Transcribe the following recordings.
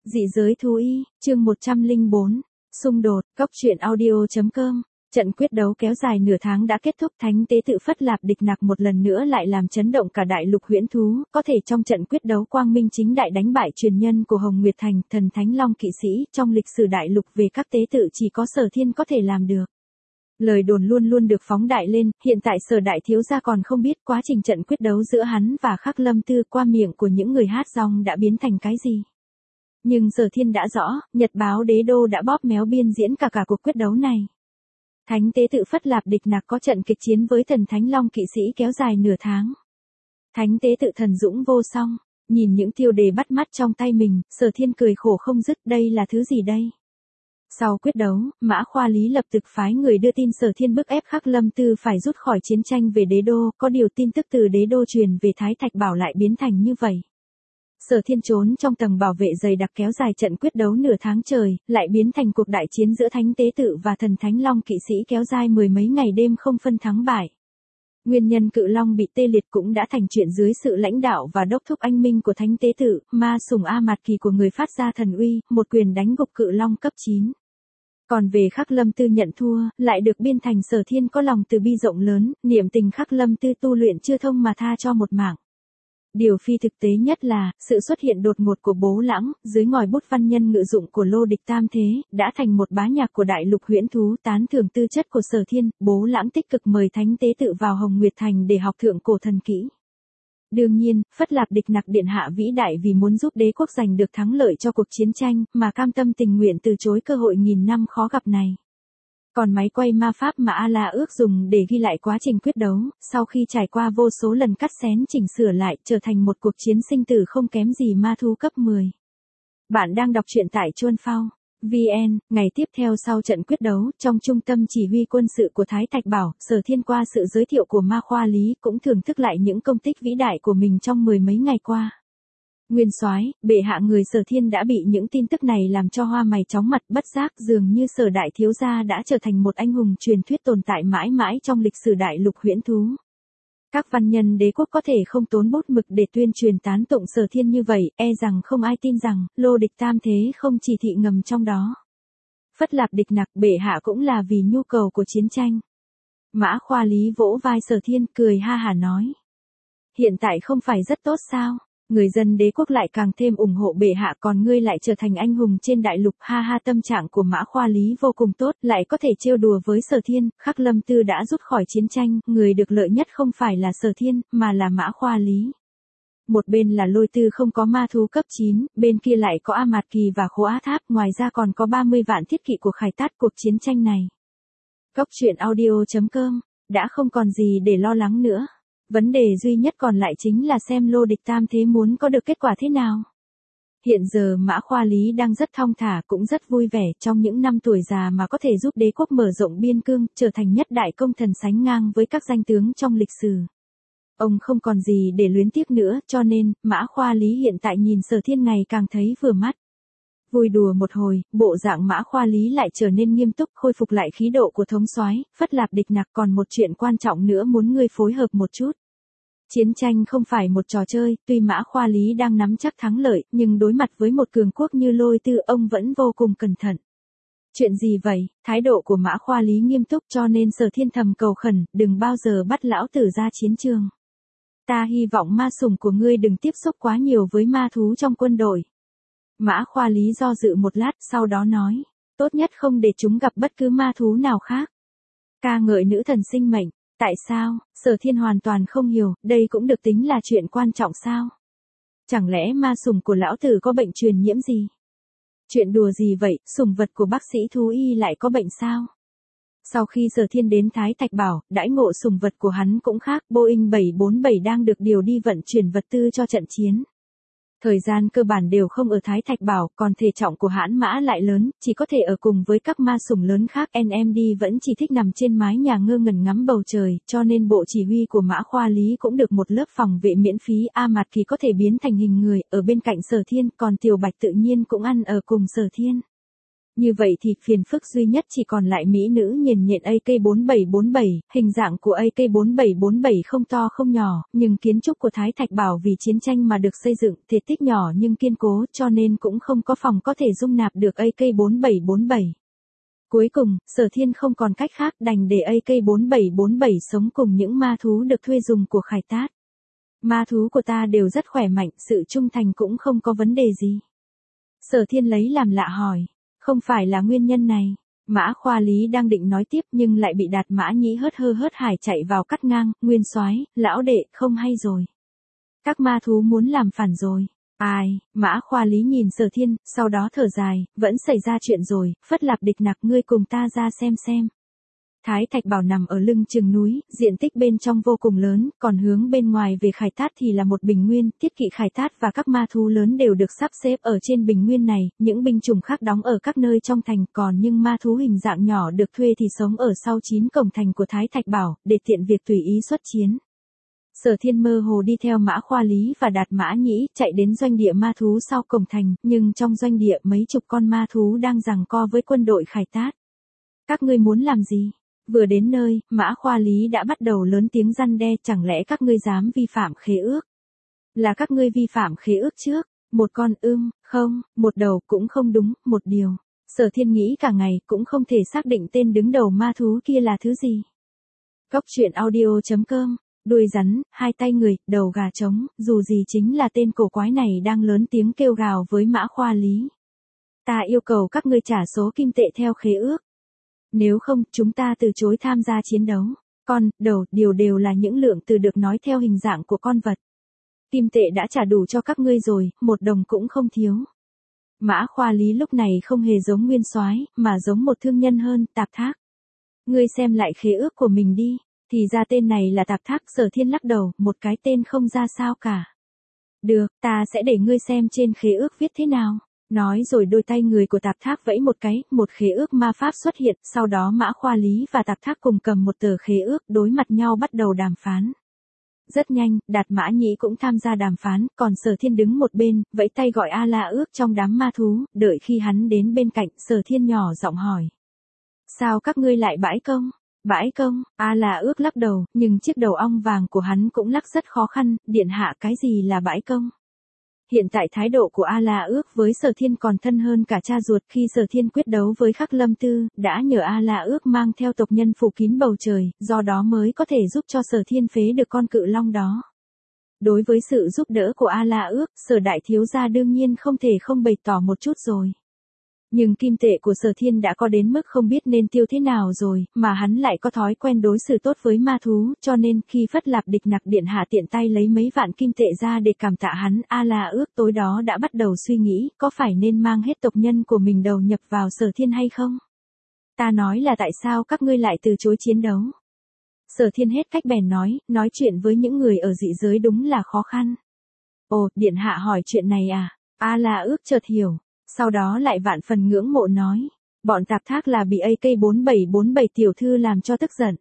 Dị giới thú y, chương 104, xung đột, Cốc truyện audio.com. Trận quyết đấu kéo dài nửa tháng đã kết thúc, Thánh Tế Tự Phất Lạp Địch Nặc một lần nữa lại làm chấn động cả đại lục huyễn thú, có thể trong trận quyết đấu quang minh chính đại đánh bại truyền nhân của Hồng Nguyệt Thành, thần Thánh Long kỵ sĩ, trong lịch sử đại lục về các tế tự chỉ có Sở Thiên có thể làm được. Lời đồn luôn luôn được phóng đại lên, hiện tại Sở đại thiếu gia còn không biết quá trình trận quyết đấu giữa hắn và Khắc Lâm Tư qua miệng của những người hát rong đã biến thành cái gì. Nhưng Sở Thiên đã rõ, Nhật báo Đế Đô đã bóp méo biên diễn cả cuộc quyết đấu này. Thánh Tế Tự Phất Lạp Địch Nặc có trận kịch chiến với thần Thánh Long kỵ sĩ kéo dài nửa tháng. Thánh Tế Tự thần dũng vô song, nhìn những tiêu đề bắt mắt trong tay mình, Sở Thiên cười khổ không dứt, đây là thứ gì đây? Sau quyết đấu, Mã Khoa Lý lập tức phái người đưa tin Sở Thiên bức ép Khắc Lâm Tư phải rút khỏi chiến tranh về Đế Đô, có điều tin tức từ Đế Đô truyền về Thái Thạch Bảo lại biến thành như vậy. Sở Thiên trốn trong tầng bảo vệ dày đặc kéo dài trận quyết đấu nửa tháng trời, lại biến thành cuộc đại chiến giữa Thánh Tế Tự và thần Thánh Long kỵ sĩ kéo dài mười mấy ngày đêm không phân thắng bại. Nguyên nhân Cự Long bị tê liệt cũng đã thành chuyện dưới sự lãnh đạo và đốc thúc anh minh của Thánh Tế Tự, ma sủng A Mạt Kỳ của người phát ra thần uy, một quyền đánh gục Cự Long cấp 9. Còn về Khắc Lâm Tư nhận thua, lại được biên thành Sở Thiên có lòng từ bi rộng lớn, niệm tình Khắc Lâm Tư tu luyện chưa thông mà tha cho một mạng. Điều phi thực tế nhất là, sự xuất hiện đột ngột của Bố Lãng, dưới ngòi bút văn nhân ngự dụng của Lô Địch Tam Thế, đã thành một bá nhạc của đại lục huyễn thú, tán thưởng tư chất của Sở Thiên. Bố Lãng tích cực mời Thánh Tế Tự vào Hồng Nguyệt Thành để học thượng cổ thần kỹ. Đương nhiên, Phất Lạp Địch Nặc điện hạ vĩ đại vì muốn giúp đế quốc giành được thắng lợi cho cuộc chiến tranh, mà cam tâm tình nguyện từ chối cơ hội nghìn năm khó gặp này. Còn máy quay ma pháp mà A-La ước dùng để ghi lại quá trình quyết đấu, sau khi trải qua vô số lần cắt xén chỉnh sửa lại, trở thành một cuộc chiến sinh tử không kém gì ma thú cấp 10. Bạn đang đọc truyện tại Chuan Phao VN. Ngày tiếp theo sau trận quyết đấu, trong trung tâm chỉ huy quân sự của Thái Thạch Bảo, Sở Thiên qua sự giới thiệu của Ma Khoa Lý cũng thưởng thức lại những công tích vĩ đại của mình trong mười mấy ngày qua. Nguyên soái, bệ hạ người Sở Thiên đã bị những tin tức này làm cho hoa mày chóng mặt, bất giác dường như Sở đại thiếu gia đã trở thành một anh hùng truyền thuyết tồn tại mãi mãi trong lịch sử đại lục huyễn thú. Các văn nhân đế quốc có thể không tốn bút mực để tuyên truyền tán tụng Sở Thiên như vậy, e rằng không ai tin rằng Lô Địch Tam Thế không chỉ thị ngầm trong đó. Phất Lạp Địch Nặc, bệ hạ cũng là vì nhu cầu của chiến tranh. Mã Khoa Lý vỗ vai Sở Thiên, cười ha hả nói: hiện tại không phải rất tốt sao? Người dân đế quốc lại càng thêm ủng hộ bệ hạ, còn ngươi lại trở thành anh hùng trên đại lục. Ha ha, tâm trạng của Mã Khoa Lý vô cùng tốt, lại có thể trêu đùa với Sở Thiên. Khắc Lâm Tư đã rút khỏi chiến tranh, người được lợi nhất không phải là Sở Thiên, mà là Mã Khoa Lý. Một bên là Lôi Tư không có ma thú cấp 9, bên kia lại có A Mạt Kỳ và Khố Á Tháp, ngoài ra còn có 30 vạn thiết kỵ của Khải Tát. Cuộc chiến tranh này, Cốc truyện audio.com, đã không còn gì để lo lắng nữa. Vấn đề duy nhất còn lại chính là xem Lô Địch Tam Thế muốn có được kết quả thế nào. Hiện giờ Mã Khoa Lý đang rất thong thả, cũng rất vui vẻ, trong những năm tuổi già mà có thể giúp đế quốc mở rộng biên cương, trở thành nhất đại công thần sánh ngang với các danh tướng trong lịch sử. Ông không còn gì để luyến tiếc nữa, cho nên, Mã Khoa Lý hiện tại nhìn Sở Thiên ngày càng thấy vừa mắt. Vui đùa một hồi, bộ dạng Mã Khoa Lý lại trở nên nghiêm túc, khôi phục lại khí độ của thống soái. Phất Lạp Địch Nặc, còn một chuyện quan trọng nữa muốn ngươi phối hợp một chút. Chiến tranh không phải một trò chơi, tuy Mã Khoa Lý đang nắm chắc thắng lợi, nhưng đối mặt với một cường quốc như Lôi Tư, ông vẫn vô cùng cẩn thận. Chuyện gì vậy? Thái độ của Mã Khoa Lý nghiêm túc, cho nên Sở Thiên thầm cầu khẩn, đừng bao giờ bắt lão tử ra chiến trường. Ta hy vọng ma sủng của ngươi đừng tiếp xúc quá nhiều với ma thú trong quân đội. Mã Khoa Lý do dự một lát, sau đó nói, tốt nhất không để chúng gặp bất cứ ma thú nào khác. Ca ngợi nữ thần sinh mệnh. Tại sao? Sở Thiên hoàn toàn không hiểu, đây cũng được tính là chuyện quan trọng sao? Chẳng lẽ ma sủng của lão tử có bệnh truyền nhiễm gì? Chuyện đùa gì vậy, sủng vật của bác sĩ thú y lại có bệnh sao? Sau khi Sở Thiên đến Thái Thạch Bảo, đãi ngộ sủng vật của hắn cũng khác, Boeing 747 đang được điều đi vận chuyển vật tư cho trận chiến. Thời gian cơ bản đều không ở Thái Thạch Bảo, còn thể trọng của hãn mã lại lớn, chỉ có thể ở cùng với các ma sủng lớn khác. NMD vẫn chỉ thích nằm trên mái nhà ngơ ngẩn ngắm bầu trời, cho nên bộ chỉ huy của Mã Khoa Lý cũng được một lớp phòng vệ miễn phí. A Mạt Kỳ có thể biến thành hình người, ở bên cạnh Sở Thiên, còn Tiểu Bạch tự nhiên cũng ăn ở cùng Sở Thiên. Như vậy thì phiền phức duy nhất chỉ còn lại mỹ nữ nhiền nhện AK4747, hình dạng của AK4747 không to không nhỏ, nhưng kiến trúc của Thái Thạch Bảo vì chiến tranh mà được xây dựng, thể tích nhỏ nhưng kiên cố, cho nên cũng không có phòng có thể dung nạp được AK4747. Cuối cùng, Sở Thiên không còn cách khác đành để AK4747 sống cùng những ma thú được thuê dùng của Khải Tát. Ma thú của ta đều rất khỏe mạnh, sự trung thành cũng không có vấn đề gì. Sở Thiên lấy làm lạ hỏi. Không phải là nguyên nhân này. Mã Khoa Lý đang định nói tiếp nhưng lại bị Đạt Mã Nhĩ hớt hải chạy vào cắt ngang, Nguyên soái, lão đệ, không hay rồi. Các ma thú muốn làm phản rồi. Ai, Mã Khoa Lý nhìn Sở Thiên, sau đó thở dài, vẫn xảy ra chuyện rồi, Phất Lạp Địch Nặc ngươi cùng ta ra xem. Thái Thạch Bảo nằm ở lưng chừng núi, diện tích bên trong vô cùng lớn, còn hướng bên ngoài về Khải Tát thì là một bình nguyên, thiết kỵ Khải Tát và các ma thú lớn đều được sắp xếp ở trên bình nguyên này, những binh chủng khác đóng ở các nơi trong thành, còn nhưng ma thú hình dạng nhỏ được thuê thì sống ở sau 9 cổng thành của Thái Thạch Bảo, để tiện việc tùy ý xuất chiến. Sở Thiên mơ hồ đi theo Mã Khoa Lý và Đạt Mã Nhĩ, chạy đến doanh địa ma thú sau cổng thành, nhưng trong doanh địa mấy chục con ma thú đang giằng co với quân đội Khải Tát. Các ngươi muốn làm gì? Vừa đến nơi, Mã Khoa Lý đã bắt đầu lớn tiếng răn đe, chẳng lẽ các ngươi dám vi phạm khế ước? Là các ngươi vi phạm khế ước trước, một con không, một đầu cũng không đúng, một điều. Sở Thiên nghĩ cả ngày cũng không thể xác định tên đứng đầu ma thú kia là thứ gì. Cốc truyện audio.com, đuôi rắn, hai tay người, đầu gà trống, dù gì chính là tên cổ quái này đang lớn tiếng kêu gào với Mã Khoa Lý. Ta yêu cầu các ngươi trả số kim tệ theo khế ước. Nếu không, chúng ta từ chối tham gia chiến đấu. Con, đầu, điều đều là những lượng từ được nói theo hình dạng của con vật. Kim tệ đã trả đủ cho các ngươi rồi, một đồng cũng không thiếu. Mã Khoa Lý lúc này không hề giống Nguyên soái, mà giống một thương nhân hơn, Tạp Thác. Ngươi xem lại khế ước của mình đi, thì ra tên này là Tạp Thác. Sở Thiên lắc đầu, một cái tên không ra sao cả. Được, ta sẽ để ngươi xem trên khế ước viết thế nào. Nói rồi đôi tay người của Tạp Thác vẫy một cái, một khế ước ma pháp xuất hiện, sau đó Mã Khoa Lý và Tạp Thác cùng cầm một tờ khế ước, đối mặt nhau bắt đầu đàm phán. Rất nhanh, Đạt Mã Nhĩ cũng tham gia đàm phán, còn Sở Thiên đứng một bên, vẫy tay gọi A La Ước trong đám ma thú, đợi khi hắn đến bên cạnh, Sở Thiên nhỏ giọng hỏi. Sao các ngươi lại bãi công? Bãi công, A La Ước lắc đầu, nhưng chiếc đầu ong vàng của hắn cũng lắc rất khó khăn, điện hạ cái gì là bãi công? Hiện tại thái độ của A La Ước với Sở Thiên còn thân hơn cả cha ruột. Khi Sở Thiên quyết đấu với Khắc Lâm Tư, đã nhờ A La Ước mang theo tộc nhân phủ kín bầu trời, do đó mới có thể giúp cho Sở Thiên phế được con cự long đó. Đối với sự giúp đỡ của A La Ước, Sở đại thiếu gia đương nhiên không thể không bày tỏ một chút rồi. Nhưng kim tệ của Sở Thiên đã có đến mức không biết nên tiêu thế nào rồi, mà hắn lại có thói quen đối xử tốt với ma thú, cho nên khi Phất Lạp Địch Nặc điện hạ tiện tay lấy mấy vạn kim tệ ra để cảm tạ hắn, A La Ước tối đó đã bắt đầu suy nghĩ, có phải nên mang hết tộc nhân của mình đầu nhập vào Sở Thiên hay không? Ta nói là tại sao các ngươi lại từ chối chiến đấu? Sở Thiên hết cách bèn nói chuyện với những người ở dị giới đúng là khó khăn. Ồ, điện hạ hỏi chuyện này à? A La Ước chợt hiểu. Sau đó lại vạn phần ngưỡng mộ nói, bọn Tạp Thác là bị AK4747 tiểu thư làm cho tức giận.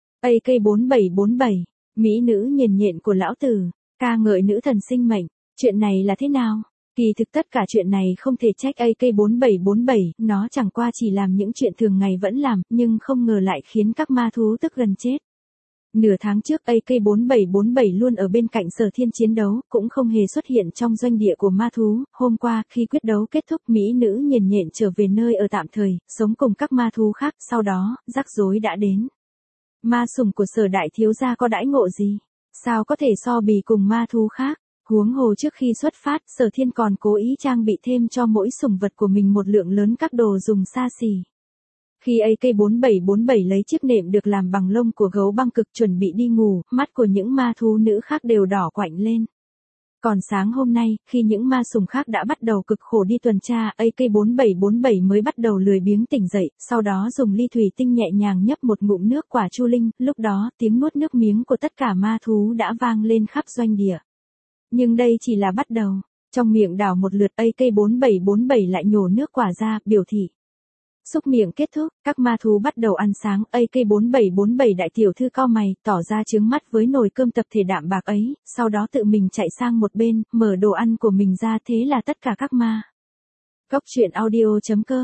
AK4747, mỹ nữ nhiền nhện của lão tử, ca ngợi nữ thần sinh mệnh, chuyện này là thế nào? Kỳ thực tất cả chuyện này không thể trách AK4747, nó chẳng qua chỉ làm những chuyện thường ngày vẫn làm, nhưng không ngờ lại khiến các ma thú tức gần chết. Nửa tháng trước AK4747 luôn ở bên cạnh Sở Thiên chiến đấu, cũng không hề xuất hiện trong doanh địa của ma thú. Hôm qua, khi quyết đấu kết thúc, mỹ nữ nhiền nhện trở về nơi ở tạm thời, sống cùng các ma thú khác, sau đó, rắc rối đã đến. Ma sủng của Sở đại thiếu gia có đãi ngộ gì? Sao có thể so bì cùng ma thú khác? Huống hồ trước khi xuất phát, Sở Thiên còn cố ý trang bị thêm cho mỗi sủng vật của mình một lượng lớn các đồ dùng xa xỉ. Khi AK4747 lấy chiếc nệm được làm bằng lông của gấu băng cực chuẩn bị đi ngủ, mắt của những ma thú nữ khác đều đỏ quạnh lên. Còn sáng hôm nay, khi những ma sủng khác đã bắt đầu cực khổ đi tuần tra, AK4747 mới bắt đầu lười biếng tỉnh dậy, sau đó dùng ly thủy tinh nhẹ nhàng nhấp một ngụm nước quả chu linh, lúc đó tiếng nuốt nước miếng của tất cả ma thú đã vang lên khắp doanh địa. Nhưng đây chỉ là bắt đầu, trong miệng đảo một lượt AK4747 lại nhổ nước quả ra, biểu thị. Xúc miệng kết thúc, các ma thú bắt đầu ăn sáng, AK4747 đại tiểu thư cau mày, tỏ ra trướng mắt với nồi cơm tập thể đạm bạc ấy, sau đó tự mình chạy sang một bên, mở đồ ăn của mình ra, thế là tất cả các ma. Cốc truyện audio.com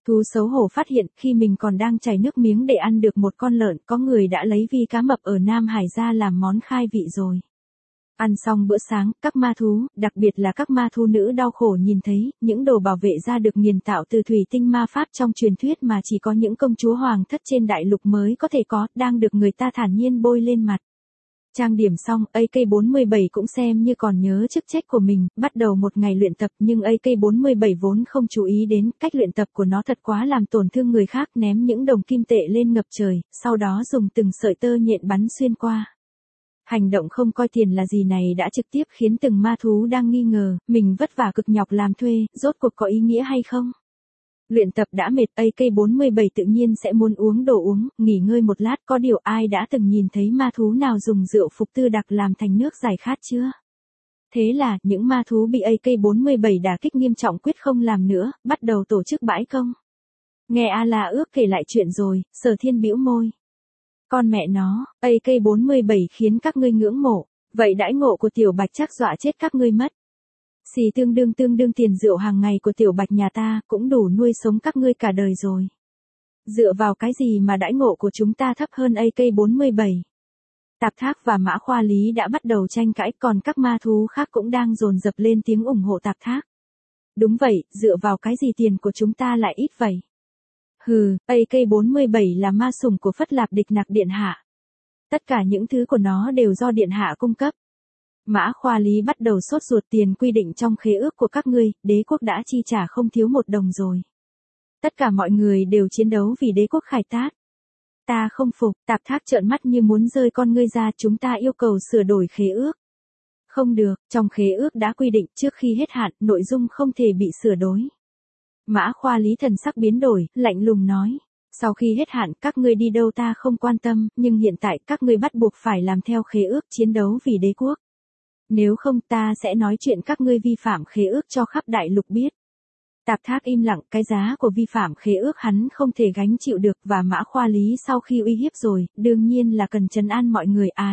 Thú xấu hổ phát hiện khi mình còn đang chảy nước miếng để ăn được một con lợn, có người đã lấy vi cá mập ở Nam Hải ra làm món khai vị rồi. Ăn xong bữa sáng, các ma thú, đặc biệt là các ma thú nữ đau khổ nhìn thấy, những đồ bảo vệ da được nghiền tạo từ thủy tinh ma pháp trong truyền thuyết mà chỉ có những công chúa hoàng thất trên đại lục mới có thể có, đang được người ta thản nhiên bôi lên mặt. Trang điểm xong, AK-47 cũng xem như còn nhớ chức trách của mình, bắt đầu một ngày luyện tập nhưng AK-47 vốn không chú ý đến, cách luyện tập của nó thật quá làm tổn thương người khác, ném những đồng kim tệ lên ngập trời, sau đó dùng từng sợi tơ nhện bắn xuyên qua. Hành động không coi tiền là gì này đã trực tiếp khiến từng ma thú đang nghi ngờ, mình vất vả cực nhọc làm thuê, rốt cuộc có ý nghĩa hay không? Luyện tập đã mệt, AK-47 tự nhiên sẽ muốn uống đồ uống, nghỉ ngơi một lát, có điều ai đã từng nhìn thấy ma thú nào dùng rượu phục tư đặc làm thành nước giải khát chưa? Thế là, những ma thú bị AK-47 đả kích nghiêm trọng quyết không làm nữa, bắt đầu tổ chức bãi công. Nghe A-la ước kể lại chuyện rồi, Sở Thiên bĩu môi. Con mẹ nó, AK-47 khiến các ngươi ngưỡng mộ, vậy đãi ngộ của Tiểu Bạch chắc dọa chết các ngươi mất. Xì tương đương tiền rượu hàng ngày của Tiểu Bạch nhà ta cũng đủ nuôi sống các ngươi cả đời rồi. Dựa vào cái gì mà đãi ngộ của chúng ta thấp hơn AK-47? Tạp Thác và Mã Khoa Lý đã bắt đầu tranh cãi, còn các ma thú khác cũng đang dồn dập lên tiếng ủng hộ Tạp Thác. Đúng vậy, dựa vào cái gì tiền của chúng ta lại ít vậy? Hừ, AK-47 là ma sủng của Phất Lạp Địch Nặc Điện Hạ. Tất cả những thứ của nó đều do Điện Hạ cung cấp. Mã Khoa Lý bắt đầu sốt ruột, tiền quy định trong khế ước của các ngươi, đế quốc đã chi trả không thiếu một đồng rồi. Tất cả mọi người đều chiến đấu vì đế quốc Khải Tát. Ta không phục, Tạp Thác trợn mắt như muốn rơi con ngươi ra, chúng ta yêu cầu sửa đổi khế ước. Không được, trong khế ước đã quy định trước khi hết hạn, nội dung không thể bị sửa đổi. Mã Khoa Lý thần sắc biến đổi, lạnh lùng nói. Sau khi hết hạn, các ngươi đi đâu ta không quan tâm, nhưng hiện tại các ngươi bắt buộc phải làm theo khế ước, chiến đấu vì đế quốc. Nếu không ta sẽ nói chuyện các ngươi vi phạm khế ước cho khắp đại lục biết. Tạp Thác im lặng, cái giá của vi phạm khế ước hắn không thể gánh chịu được, và Mã Khoa Lý sau khi uy hiếp rồi, đương nhiên là cần trấn an mọi người. Ai?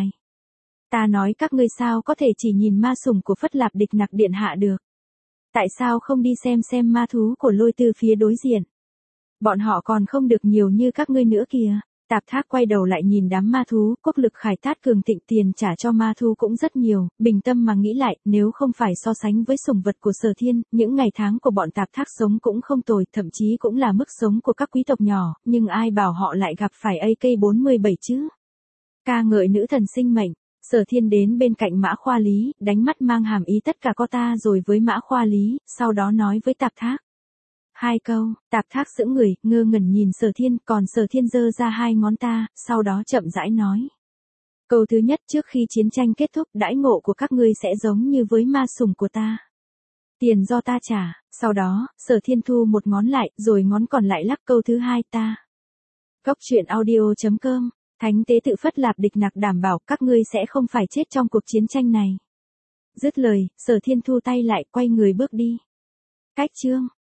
Ta nói các ngươi sao có thể chỉ nhìn ma sủng của Phất Lạp Địch Nặc Điện Hạ được? Tại sao không đi xem ma thú của Lôi Tư phía đối diện? Bọn họ còn không được nhiều như các ngươi nữa kìa. Tạp Thác quay đầu lại nhìn đám ma thú, quốc lực Khải Tát cường thịnh, tiền trả cho ma thú cũng rất nhiều, bình tâm mà nghĩ lại, nếu không phải so sánh với sủng vật của Sở Thiên, những ngày tháng của bọn Tạp Thác sống cũng không tồi, thậm chí cũng là mức sống của các quý tộc nhỏ, nhưng ai bảo họ lại gặp phải AK-47 chứ? Ca ngợi nữ thần sinh mệnh. Sở Thiên đến bên cạnh Mã Khoa Lý, đánh mắt mang hàm ý tất cả có ta rồi với Mã Khoa Lý, sau đó nói với Tạp Thác. Hai câu, Tạp Thác sững người, ngơ ngẩn nhìn Sở Thiên, còn Sở Thiên giơ ra hai ngón ta, sau đó chậm rãi nói. Câu thứ nhất, trước khi chiến tranh kết thúc, đãi ngộ của các ngươi sẽ giống như với ma sủng của ta. Tiền do ta trả, sau đó, Sở Thiên thu một ngón lại, rồi ngón còn lại lắc. Câu thứ hai, ta. Cốc truyện audio.com, Thánh tế tự Phất Lạp Địch Nặc đảm bảo các ngươi sẽ không phải chết trong cuộc chiến tranh này. Dứt lời, Sở Thiên thu tay lại, quay người bước đi. Cách chương.